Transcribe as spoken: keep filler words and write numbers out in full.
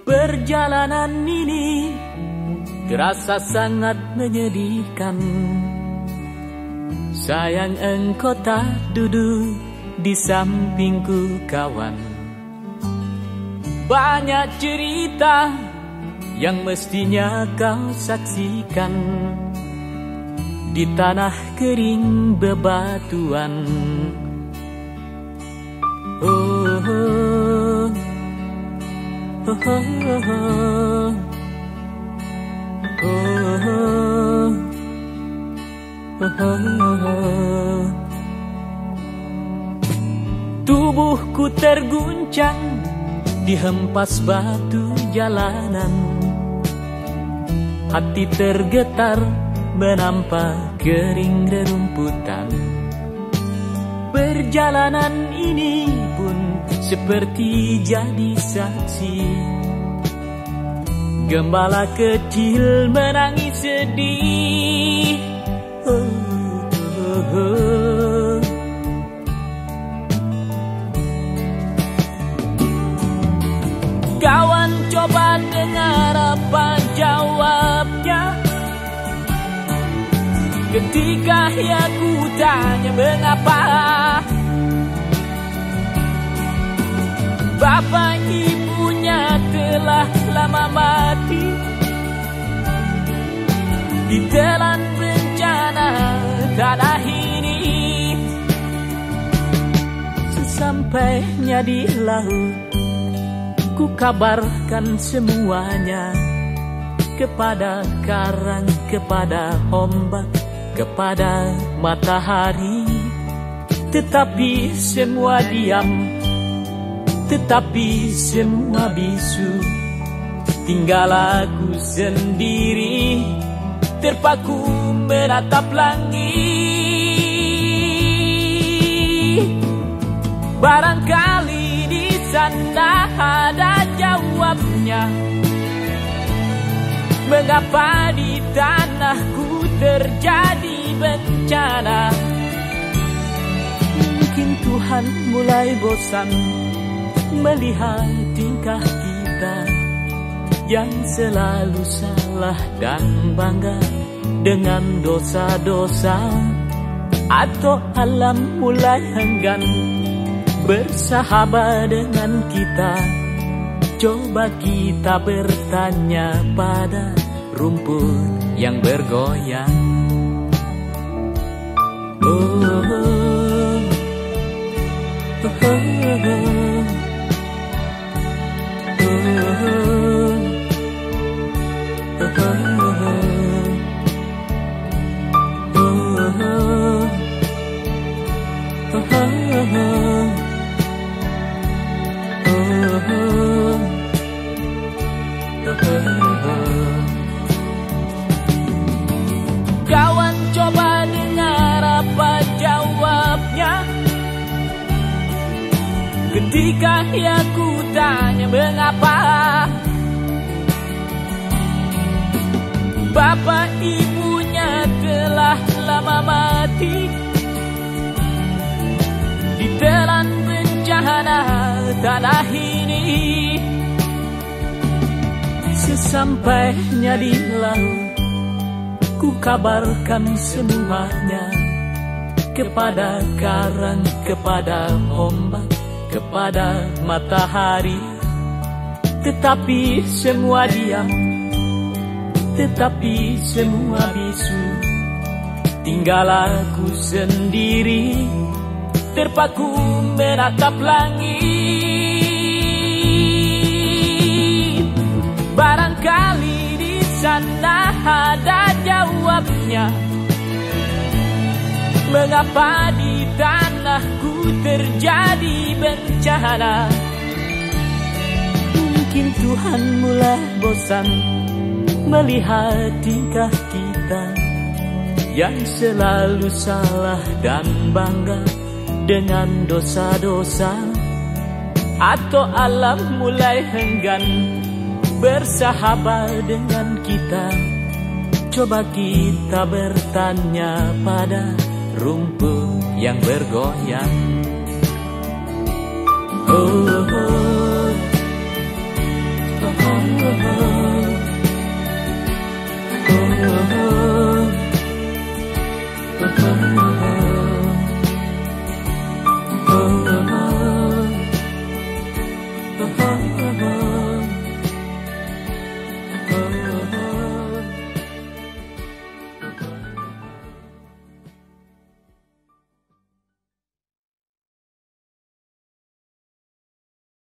Perjalanan ini terasa sangat menyedihkan. Sayang engkau tak duduk di sampingku kawan. Banyak cerita yang mestinya kau saksikan di tanah kering bebatuan. Oh, oh, oh, oh, oh, oh, oh, oh. Tubuhku terguncang dihempas batu jalanan. Hati tergetar menampak kering rerumputan. Perjalanan ini pun seperti jadi saksi. Gembala kecil menangis sedih. Oh, oh, oh. Kawan coba dengar apa jawabnya ketika ia ku tanya mengapa. Bapak ibunya telah lama mati ditelan bencana tanah ini. Sesampainya di laut, ku kabarkan semuanya kepada karang, kepada ombak, kepada matahari. Tetapi semua diam, tetapi semua bisu. Tinggal aku sendiri terpaku menatap langit. Barangkali di sana ada jawabnya. Mengapa di tanahku terjadi bencana? Mungkin Tuhan mulai bosan melihat tingkah kita yang selalu salah dan bangga dengan dosa-dosa. Atau alam mulai enggan bersahabat dengan kita. Coba kita bertanya pada rumput yang bergoyang. Oh, oh, oh, oh, oh, kawan coba dengar apa jawabnya ketika ia ku tanya mengapa. Bapak ibunya telah lama mati ditelan bencana tanah ini. Sesampainya di laut, ku kabarkan semuanya kepada karang, kepada ombak, kepada matahari. Tetapi semua diam, tetapi semua bisu. Tinggal aku sendiri terpaku menatap langit. Barangkali di sana ada jawabnya. Mengapa di tanahku terjadi bencana? Mungkin Tuhan mulai bosan melihat tingkah kita yang selalu salah dan bangga dengan dosa-dosa. Atau alam mulai enggan bersahabat dengan kita. Coba kita bertanya pada rumput yang bergoyang. Oh, oh, oh, oh. oh, oh, oh.